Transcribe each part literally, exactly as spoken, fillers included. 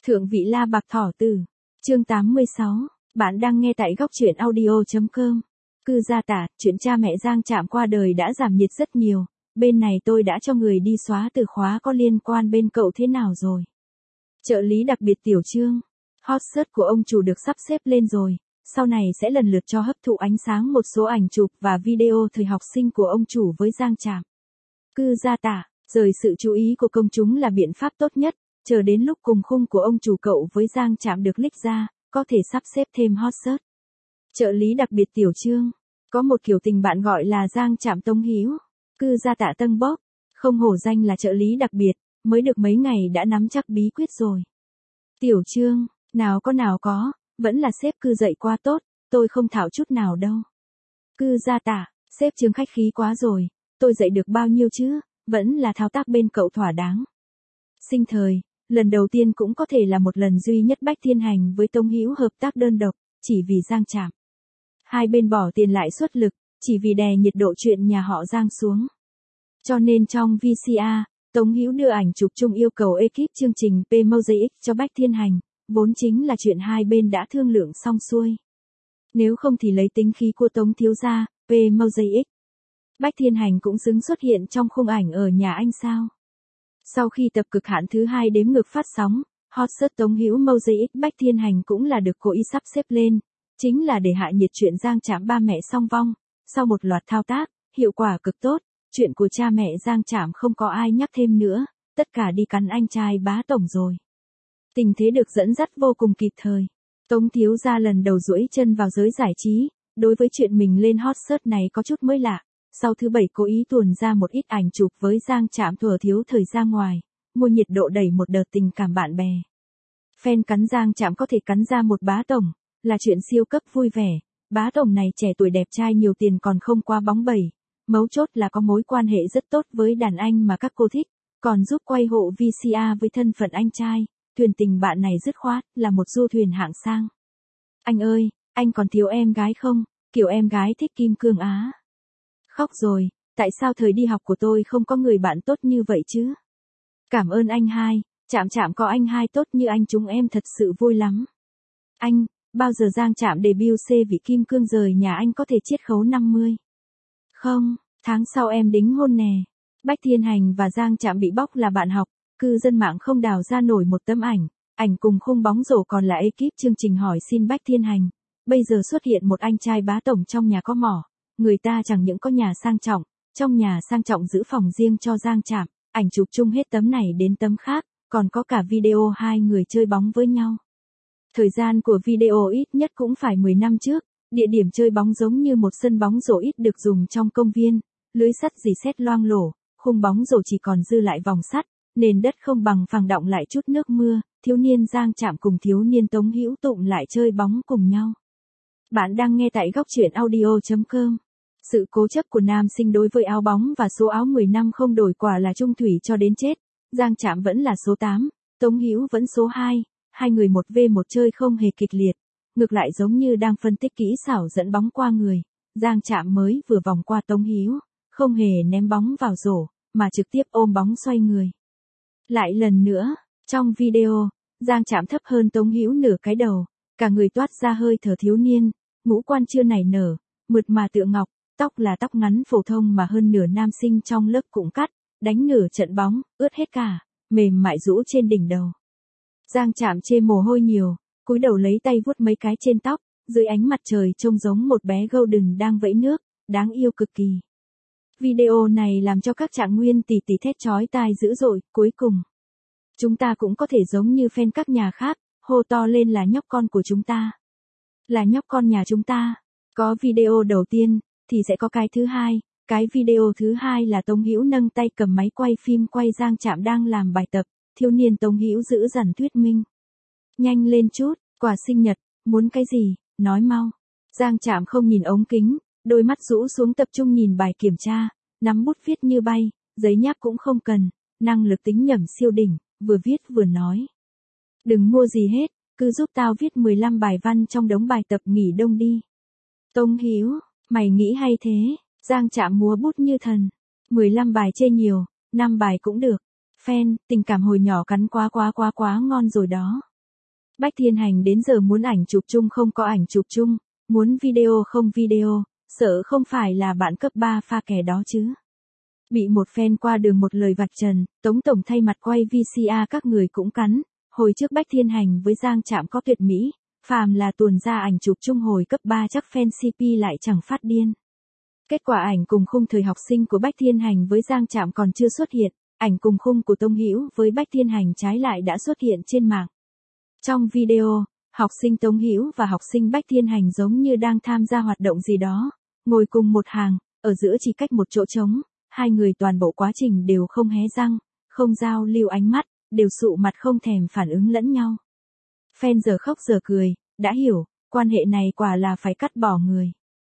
Thượng vị La Bạc Thỏ Tử. Chương tám mươi sáu. Bạn đang nghe tại góc truyện audio chấm com. Cư gia tả, chuyện cha mẹ Giang Trạm qua đời đã giảm nhiệt rất nhiều. Bên này tôi đã cho người đi xóa từ khóa có liên quan, bên cậu thế nào rồi? Trợ lý đặc biệt Tiểu Trương. Hot search của ông chủ được sắp xếp lên rồi. Sau này sẽ lần lượt cho hấp thụ ánh sáng một số ảnh chụp và video thời học sinh của ông chủ với Giang Trạm. Cư gia tả, rời sự chú ý của công chúng là biện pháp tốt nhất. Chờ đến lúc cùng khung của ông chủ cậu với Giang Trạm được leak ra, có thể sắp xếp thêm hot search. Trợ lý đặc biệt Tiểu Trương. Có một kiểu tình bạn gọi là Giang Trạm Tống Hữu. Cư gia tạ Tân Bốc. Không hổ danh là trợ lý đặc biệt, mới được mấy ngày đã nắm chắc bí quyết rồi. Tiểu Trương, nào có nào có, vẫn là sếp Cư dạy quá tốt, tôi không thạo chút nào đâu. Cư gia tả, sếp Trương khách khí quá rồi, tôi dạy được bao nhiêu chứ, vẫn là thao tác bên cậu thỏa đáng. Sinh thời, lần đầu tiên cũng có thể là một lần duy nhất Bách Thiên Hành với Tống Hữu hợp tác đơn độc, chỉ vì Giang Trạm. Hai bên bỏ tiền lại xuất lực, chỉ vì đè nhiệt độ chuyện nhà họ Giang xuống. Cho nên trong vê xê a, Tống Hữu đưa ảnh chụp chung yêu cầu ekip chương trình P-Mosaic cho Bách Thiên Hành, vốn chính là chuyện hai bên đã thương lượng xong xuôi. Nếu không thì lấy tính khí của Tống thiếu gia, P-Mosaic. Bách Thiên Hành cũng xứng xuất hiện trong khung ảnh ở nhà anh sao? Sau khi tập cực hạn thứ hai đếm ngược phát sóng, hot search Tống Hữu Mosaic Bách Thiên Hành cũng là được cố ý sắp xếp lên, chính là để hạ nhiệt chuyện Giang Trạm ba mẹ song vong. Sau một loạt thao tác, hiệu quả cực tốt, chuyện của cha mẹ Giang Trạm không có ai nhắc thêm nữa, tất cả đi cắn anh trai bá tổng rồi. Tình thế được dẫn dắt vô cùng kịp thời. Tống thiếu gia lần đầu duỗi chân vào giới giải trí, đối với chuyện mình lên hot search này có chút mới lạ. Sau thứ bảy cố ý tuồn ra một ít ảnh chụp với Giang Trạm thuở thiếu thời ra ngoài, mua nhiệt độ đẩy một đợt tình cảm bạn bè. Fan cắn Giang Trạm có thể cắn ra một bá tổng, là chuyện siêu cấp vui vẻ. Bá tổng này trẻ tuổi đẹp trai nhiều tiền còn không qua bóng bẩy. Mấu chốt là có mối quan hệ rất tốt với đàn anh mà các cô thích, còn giúp quay hộ vê xê a với thân phận anh trai. Thuyền tình bạn này dứt khoát, là một du thuyền hạng sang. Anh ơi, anh còn thiếu em gái không? Kiểu em gái thích kim cương á. Khóc rồi, tại sao thời đi học của tôi không có người bạn tốt như vậy chứ? Cảm ơn anh hai, Trạm Trạm có anh hai tốt như anh chúng em thật sự vui lắm. Anh, bao giờ Giang Trạm debut C vị kim cương rời nhà anh có thể chiết khấu năm mươi? Không, tháng sau em đính hôn nè. Bách Thiên Hành và Giang Trạm bị bóc là bạn học, cư dân mạng không đào ra nổi một tấm ảnh, ảnh cùng khung bóng rổ còn là ekip chương trình hỏi xin Bách Thiên Hành. Bây giờ xuất hiện một anh trai bá tổng trong nhà có mỏ. Người ta chẳng những có nhà sang trọng, trong nhà sang trọng giữ phòng riêng cho Giang Trạm, ảnh chụp chung hết tấm này đến tấm khác, còn có cả video hai người chơi bóng với nhau. Thời gian của video ít nhất cũng phải mười năm trước, địa điểm chơi bóng giống như một sân bóng rổ ít được dùng trong công viên, lưới sắt dì xét loang lổ, khung bóng rổ chỉ còn dư lại vòng sắt, nền đất không bằng phẳng đọng lại chút nước mưa, thiếu niên Giang Trạm cùng thiếu niên Tống Hữu tụng lại chơi bóng cùng nhau. Bạn đang nghe tại góc truyện audio chấm com. Sự cố chấp của nam sinh đối với áo bóng và số áo mười năm không đổi quả là chung thủy cho đến chết. Giang Trạm vẫn là số tám, Tống Hữu vẫn số hai, hai người một vs một chơi không hề kịch liệt, ngược lại giống như đang phân tích kỹ xảo dẫn bóng qua người. Giang Trạm mới vừa vòng qua Tống Hữu, không hề ném bóng vào rổ, mà trực tiếp ôm bóng xoay người. Lại lần nữa, trong video, Giang Trạm thấp hơn Tống Hữu nửa cái đầu, cả người toát ra hơi thở thiếu niên, ngũ quan chưa nảy nở, mượt mà tựa ngọc. Tóc là tóc ngắn phổ thông mà hơn nửa nam sinh trong lớp cũng cắt, đánh nửa trận bóng, ướt hết cả, mềm mại rũ trên đỉnh đầu. Giang Trạm chê mồ hôi nhiều, cúi đầu lấy tay vuốt mấy cái trên tóc, dưới ánh mặt trời trông giống một bé golden đang vẫy nước, đáng yêu cực kỳ. Video này làm cho các trạng nguyên tỷ tỷ thét chói tai dữ dội, cuối cùng. Chúng ta cũng có thể giống như fan các nhà khác, hô to lên là nhóc con của chúng ta. Là nhóc con nhà chúng ta. Có video đầu tiên, thì sẽ có cái thứ hai, cái video thứ hai là Tống Hữu nâng tay cầm máy quay phim quay Giang Trạm đang làm bài tập, thiếu niên Tống Hữu giữ dằn thuyết minh. Nhanh lên chút, quà sinh nhật, muốn cái gì, nói mau. Giang Trạm không nhìn ống kính, đôi mắt rũ xuống tập trung nhìn bài kiểm tra, nắm bút viết như bay, giấy nháp cũng không cần, năng lực tính nhẩm siêu đỉnh, vừa viết vừa nói. Đừng mua gì hết, cứ giúp tao viết mười lăm bài văn trong đống bài tập nghỉ đông đi. Tống Hữu, mày nghĩ hay thế? Giang Trạm múa bút như thần. mười lăm bài chê nhiều, năm bài cũng được. Fan, tình cảm hồi nhỏ cắn quá quá quá quá ngon rồi đó. Bách Thiên Hành đến giờ muốn ảnh chụp chung không có ảnh chụp chung, muốn video không video, sợ không phải là bạn cấp ba pha kè đó chứ. Bị một fan qua đường một lời vạch trần, Tống Tổng thay mặt quay vê xê a các người cũng cắn, hồi trước Bách Thiên Hành với Giang Trạm có tuyệt mỹ, phàm là tuồn ra ảnh chụp chung hồi cấp ba chắc fan xê pê lại chẳng phát điên. Kết quả ảnh cùng khung thời học sinh của Bách Thiên Hành với Giang Trạm còn chưa xuất hiện, ảnh cùng khung của Tông Hữu với Bách Thiên Hành trái lại đã xuất hiện trên mạng. Trong video, học sinh Tống Hữu và học sinh Bách Thiên Hành giống như đang tham gia hoạt động gì đó, ngồi cùng một hàng, ở giữa chỉ cách một chỗ trống, hai người toàn bộ quá trình đều không hé răng, không giao lưu ánh mắt, đều sụ mặt không thèm phản ứng lẫn nhau. Fan giờ khóc giờ cười, đã hiểu, quan hệ này quả là phải cắt bỏ người.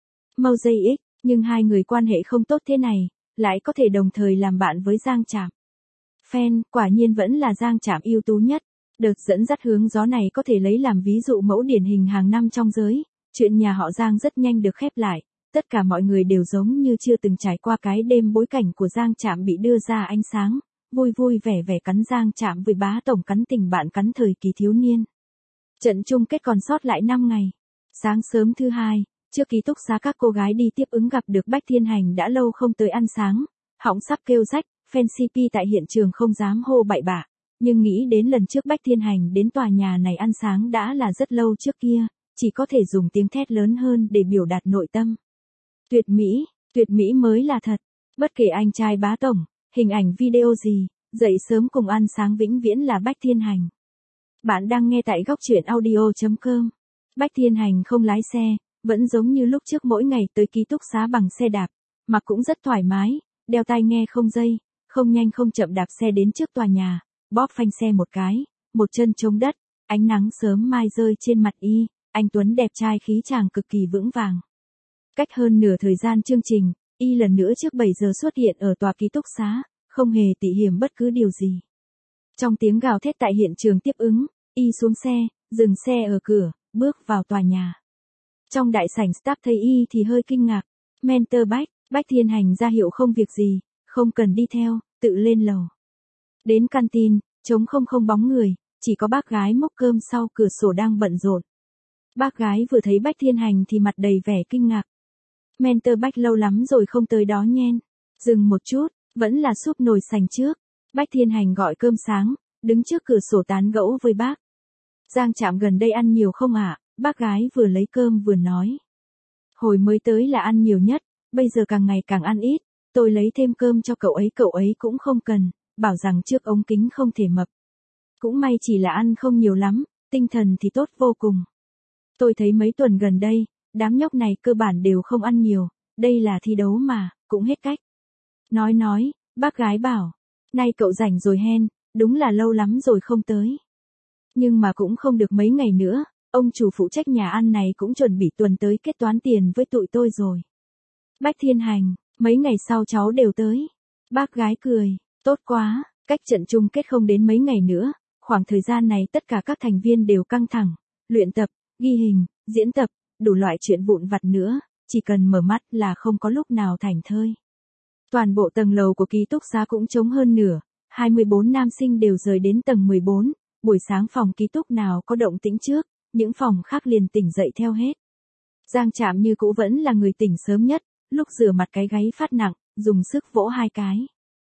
Mosaic, nhưng hai người quan hệ không tốt thế này, lại có thể đồng thời làm bạn với Giang Trạm. Fan, quả nhiên vẫn là Giang Trạm ưu tú nhất. Đợt dẫn dắt hướng gió này có thể lấy làm ví dụ mẫu điển hình hàng năm trong giới, chuyện nhà họ Giang rất nhanh được khép lại, tất cả mọi người đều giống như chưa từng trải qua cái đêm bối cảnh của Giang Trạm bị đưa ra ánh sáng, vui vui vẻ vẻ cắn Giang Trạm với bá tổng cắn tình bạn cắn thời kỳ thiếu niên. Trận chung kết còn sót lại năm ngày. Sáng sớm thứ hai, trước ký túc xá các cô gái đi tiếp ứng gặp được Bách Thiên Hành đã lâu không tới ăn sáng, họng sắp kêu rách, fan xê pê tại hiện trường không dám hô bậy bạ. Nhưng nghĩ đến lần trước Bách Thiên Hành đến tòa nhà này ăn sáng đã là rất lâu trước kia, chỉ có thể dùng tiếng thét lớn hơn để biểu đạt nội tâm. Tuyệt mỹ, tuyệt mỹ mới là thật. Bất kể anh trai bá tổng, hình ảnh video gì, dậy sớm cùng ăn sáng vĩnh viễn là Bách Thiên Hành. Bạn đang nghe tại góc truyện audio chấm com. Bách Thiên Hành không lái xe, vẫn giống như lúc trước mỗi ngày tới ký túc xá bằng xe đạp, mặc cũng rất thoải mái, đeo tai nghe không dây, không nhanh không chậm đạp xe đến trước tòa nhà. Bóp phanh xe một cái, một chân chống đất, ánh nắng sớm mai rơi trên mặt y, anh Tuấn đẹp trai khí chàng cực kỳ vững vàng. Cách hơn nửa thời gian chương trình, y lần nữa trước bảy giờ xuất hiện ở tòa ký túc xá, không hề tị hiểm bất cứ điều gì. Trong tiếng gào thét tại hiện trường tiếp ứng, y xuống xe, dừng xe ở cửa, bước vào tòa nhà. Trong đại sảnh staff thấy y thì hơi kinh ngạc, mentor Bách, Bách Thiên Hành ra hiệu không việc gì, không cần đi theo, tự lên lầu. Đến canteen, trống không không bóng người, chỉ có bác gái múc cơm sau cửa sổ đang bận rộn. Bác gái vừa thấy Bách Thiên Hành thì mặt đầy vẻ kinh ngạc. Mentor Bách lâu lắm rồi không tới đó nhen. Dừng một chút, vẫn là súp nồi sành trước. Bách Thiên Hành gọi cơm sáng, đứng trước cửa sổ tán gẫu với bác. Giang Trạm gần đây ăn nhiều không ạ? À? Bác gái vừa lấy cơm vừa nói. Hồi mới tới là ăn nhiều nhất, bây giờ càng ngày càng ăn ít. Tôi lấy thêm cơm cho cậu ấy, cậu ấy cũng không cần. Bảo rằng trước ống kính không thể mập. Cũng may chỉ là ăn không nhiều lắm, tinh thần thì tốt vô cùng. Tôi thấy mấy tuần gần đây, đám nhóc này cơ bản đều không ăn nhiều, đây là thi đấu mà, cũng hết cách. Nói nói, bác gái bảo, nay cậu rảnh rồi hen, đúng là lâu lắm rồi không tới. Nhưng mà cũng không được mấy ngày nữa, ông chủ phụ trách nhà ăn này cũng chuẩn bị tuần tới kết toán tiền với tụi tôi rồi. Bách Thiên Hành, mấy ngày sau cháu đều tới. Bác gái cười. Tốt quá, cách trận chung kết không đến mấy ngày nữa, khoảng thời gian này tất cả các thành viên đều căng thẳng, luyện tập, ghi hình, diễn tập, đủ loại chuyện vụn vặt nữa, chỉ cần mở mắt là không có lúc nào thảnh thơi. Toàn bộ tầng lầu của ký túc xá cũng trống hơn nửa, hai mươi bốn nam sinh đều rời đến tầng mười bốn, buổi sáng phòng ký túc nào có động tĩnh trước, những phòng khác liền tỉnh dậy theo hết. Giang Trạm như cũ vẫn là người tỉnh sớm nhất, lúc rửa mặt cái gáy phát nặng, dùng sức vỗ hai cái.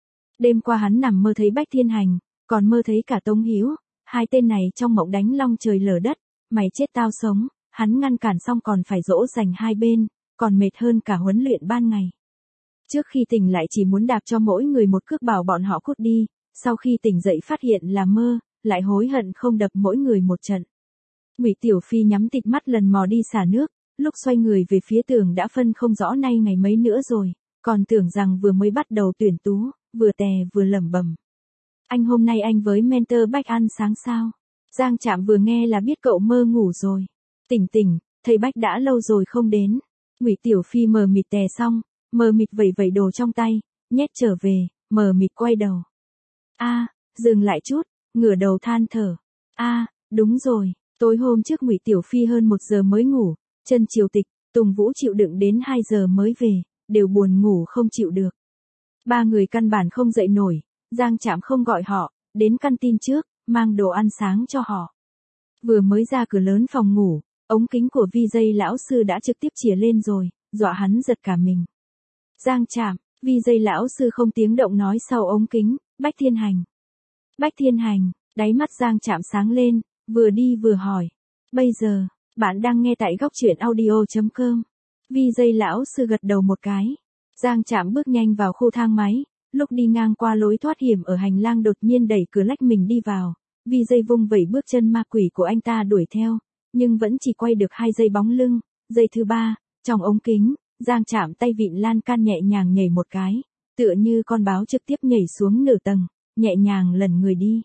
Đêm qua hắn nằm mơ thấy Bách Thiên Hành, còn mơ thấy cả Tống Hữu, hai tên này trong mộng đánh long trời lở đất, mày chết tao sống, hắn ngăn cản xong còn phải dỗ dành hai bên, còn mệt hơn cả huấn luyện ban ngày. Trước khi tỉnh lại chỉ muốn đạp cho mỗi người một cước bảo bọn họ cút đi, sau khi tỉnh dậy phát hiện là mơ, lại hối hận không đập mỗi người một trận. Ngụy Tiểu Phi nhắm tịt mắt lần mò đi xả nước, lúc xoay người về phía tường đã phân không rõ nay ngày mấy nữa rồi, còn tưởng rằng vừa mới bắt đầu tuyển tú, vừa tè vừa lẩm bẩm. Anh hôm nay anh với mentor Bách ăn sáng sao? Giang Trạm vừa nghe là biết cậu mơ ngủ rồi. Tỉnh tỉnh, thầy Bách đã lâu rồi không đến. Ngụy Tiểu Phi mờ mịt tè xong, mờ mịt vẩy vẩy đồ trong tay, nhét trở về, mờ mịt quay đầu. A, à, dừng lại chút, ngửa đầu than thở. A, à, đúng rồi, tối hôm trước Ngụy Tiểu Phi hơn một giờ mới ngủ, Trần Triều Tịch, Tùng Vũ chịu đựng đến hai giờ mới về, đều buồn ngủ không chịu được. Ba người căn bản không dậy nổi, Giang Trạm không gọi họ, đến canteen trước, mang đồ ăn sáng cho họ. Vừa mới ra cửa lớn phòng ngủ, ống kính của vi gi lão sư đã trực tiếp chìa lên rồi, dọa hắn giật cả mình. Giang Trạm, vi gi lão sư không tiếng động nói sau ống kính, Bách Thiên Hành. Bách Thiên Hành, đáy mắt Giang Trạm sáng lên, vừa đi vừa hỏi. Bây giờ, bạn đang nghe tại góc truyện audio.com. vi gi lão sư gật đầu một cái. Giang Trạm bước nhanh vào khu thang máy, lúc đi ngang qua lối thoát hiểm ở hành lang đột nhiên đẩy cửa lách mình đi vào. vi gi vung vẩy bước chân ma quỷ của anh ta đuổi theo, nhưng vẫn chỉ quay được hai giây bóng lưng. Giây thứ ba, trong ống kính, Giang Trạm tay vịn lan can nhẹ nhàng nhảy một cái, tựa như con báo trực tiếp nhảy xuống nửa tầng, nhẹ nhàng lẩn người đi.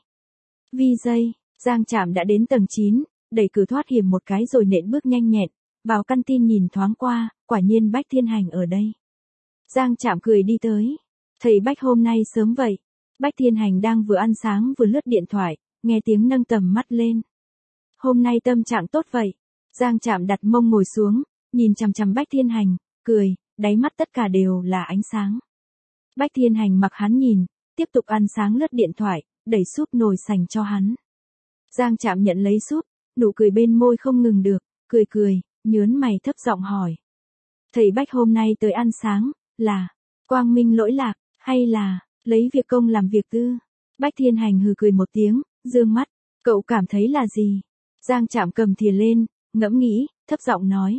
vi gi, Giang Trạm đã đến tầng chín, đẩy cửa thoát hiểm một cái rồi nện bước nhanh nhẹn, vào căn tin nhìn thoáng qua, quả nhiên Bách Thiên Hành ở đây. Giang Trạm cười đi tới. Thầy Bách hôm nay sớm vậy. Bách Thiên Hành đang vừa ăn sáng vừa lướt điện thoại, nghe tiếng nâng tầm mắt lên. Hôm nay tâm trạng tốt vậy. Giang Trạm đặt mông ngồi xuống, nhìn chằm chằm Bách Thiên Hành, cười, đáy mắt tất cả đều là ánh sáng. Bách Thiên Hành mặc hắn nhìn, tiếp tục ăn sáng lướt điện thoại, đẩy súp nồi sành cho hắn. Giang Trạm nhận lấy súp, nụ cười bên môi không ngừng được, cười cười, nhớn mày thấp giọng hỏi. Thầy Bách hôm nay tới ăn sáng, là quang minh lỗi lạc, hay là lấy việc công làm việc tư? Bách Thiên Hành hừ cười một tiếng, dương mắt, cậu cảm thấy là gì? Giang Trạm cầm thìa lên, ngẫm nghĩ, thấp giọng nói.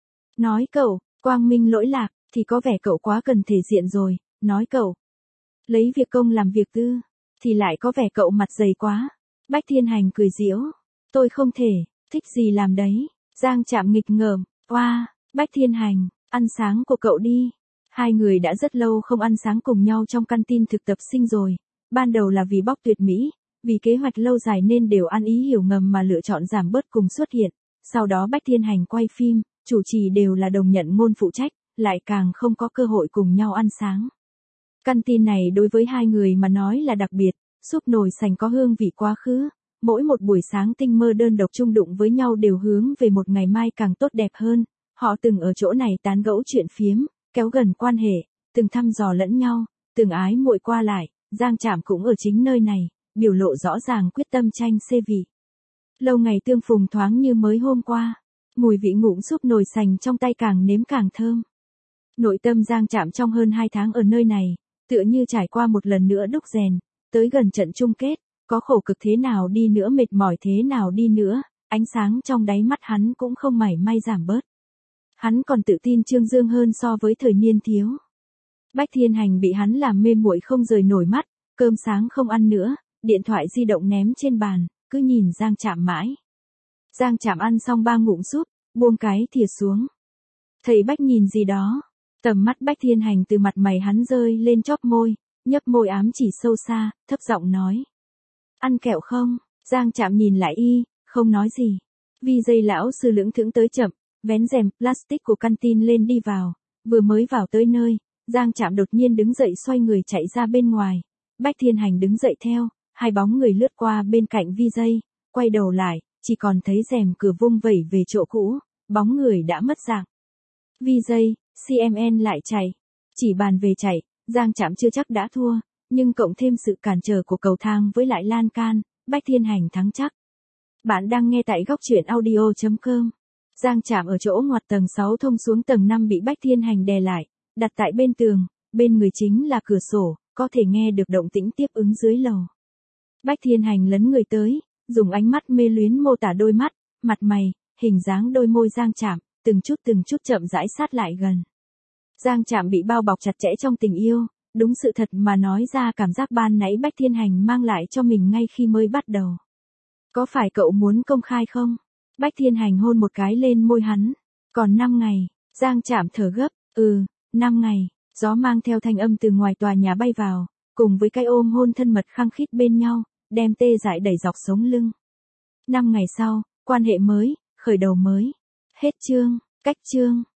Nói cậu, quang minh lỗi lạc, thì có vẻ cậu quá cần thể diện rồi, nói cậu. Lấy việc công làm việc tư, thì lại có vẻ cậu mặt dày quá. Bách Thiên Hành cười giễu, tôi không thể, thích gì làm đấy. Giang Trạm nghịch ngợm, oa, Bách Thiên Hành, ăn sáng của cậu đi. Hai người đã rất lâu không ăn sáng cùng nhau trong căn tin thực tập sinh rồi. Ban đầu là vì bóc tuyệt mỹ, vì kế hoạch lâu dài nên đều ăn ý hiểu ngầm mà lựa chọn giảm bớt cùng xuất hiện. Sau đó Bách Thiên Hành quay phim, chủ trì đều là đồng nhận ngôn phụ trách, lại càng không có cơ hội cùng nhau ăn sáng. Căn tin này đối với hai người mà nói là đặc biệt, súp nồi sành có hương vị quá khứ. Mỗi một buổi sáng tinh mơ đơn độc chung đụng với nhau đều hướng về một ngày mai càng tốt đẹp hơn. Họ từng ở chỗ này tán gẫu chuyện phiếm, kéo gần quan hệ, từng thăm dò lẫn nhau, từng ái muội qua lại. Giang Trạm cũng ở chính nơi này, biểu lộ rõ ràng quyết tâm tranh xê vị. Lâu ngày tương phùng thoáng như mới hôm qua, mùi vị ngụm súp nồi sành trong tay càng nếm càng thơm. Nội tâm Giang Trạm trong hơn hai tháng ở nơi này, tựa như trải qua một lần nữa đúc rèn, tới gần trận chung kết, có khổ cực thế nào đi nữa, mệt mỏi thế nào đi nữa, ánh sáng trong đáy mắt hắn cũng không mảy may giảm bớt. Hắn còn tự tin trương dương hơn so với thời niên thiếu. Bách Thiên Hành bị hắn làm mê muội không rời nổi mắt, cơm sáng không ăn nữa, điện thoại di động ném trên bàn, cứ nhìn Giang Trạm mãi. Giang Trạm ăn xong ba ngụm súp, buông cái thìa xuống. Thầy Bách nhìn gì đó? Tầm mắt Bách Thiên Hành từ mặt mày hắn rơi lên chóp môi, nhấp môi ám chỉ sâu xa, thấp giọng nói. Ăn kẹo không? Giang Trạm nhìn lại y, không nói gì. vi gi lão sư lững thững tới chậm, vén rèm plastic của căn tin lên đi vào. Vừa mới vào tới nơi, Giang Trạm đột nhiên đứng dậy xoay người chạy ra bên ngoài. Bách Thiên Hành đứng dậy theo, hai bóng người lướt qua bên cạnh vi gi, quay đầu lại, chỉ còn thấy rèm cửa vung vẩy về chỗ cũ, bóng người đã mất dạng. vi gi, xê em en lại chạy. Chỉ bàn về chạy, Giang Trạm chưa chắc đã thua, nhưng cộng thêm sự cản trở của cầu thang với lại lan can, Bách Thiên Hành thắng chắc. Bạn đang nghe tại góc truyện audio.com. Giang Trạm ở chỗ ngoặt tầng sáu thông xuống tầng năm bị Bách Thiên Hành đè lại, đặt tại bên tường, bên người chính là cửa sổ, có thể nghe được động tĩnh tiếp ứng dưới lầu. Bách Thiên Hành lấn người tới, dùng ánh mắt mê luyến mô tả đôi mắt, mặt mày, hình dáng đôi môi Giang Trạm, từng chút từng chút chậm rãi sát lại gần. Giang Trạm bị bao bọc chặt chẽ trong tình yêu, đúng sự thật mà nói ra cảm giác ban nãy Bách Thiên Hành mang lại cho mình ngay khi mới bắt đầu. Có phải cậu muốn công khai không? Bách Thiên Hành hôn một cái lên môi hắn. Còn năm ngày, Giang Trạm thở gấp, ừ, năm ngày, gió mang theo thanh âm từ ngoài tòa nhà bay vào, cùng với cái ôm hôn thân mật khăng khít bên nhau, đem tê dại đẩy dọc sống lưng. Năm ngày sau, quan hệ mới, khởi đầu mới. Hết chương, cách chương.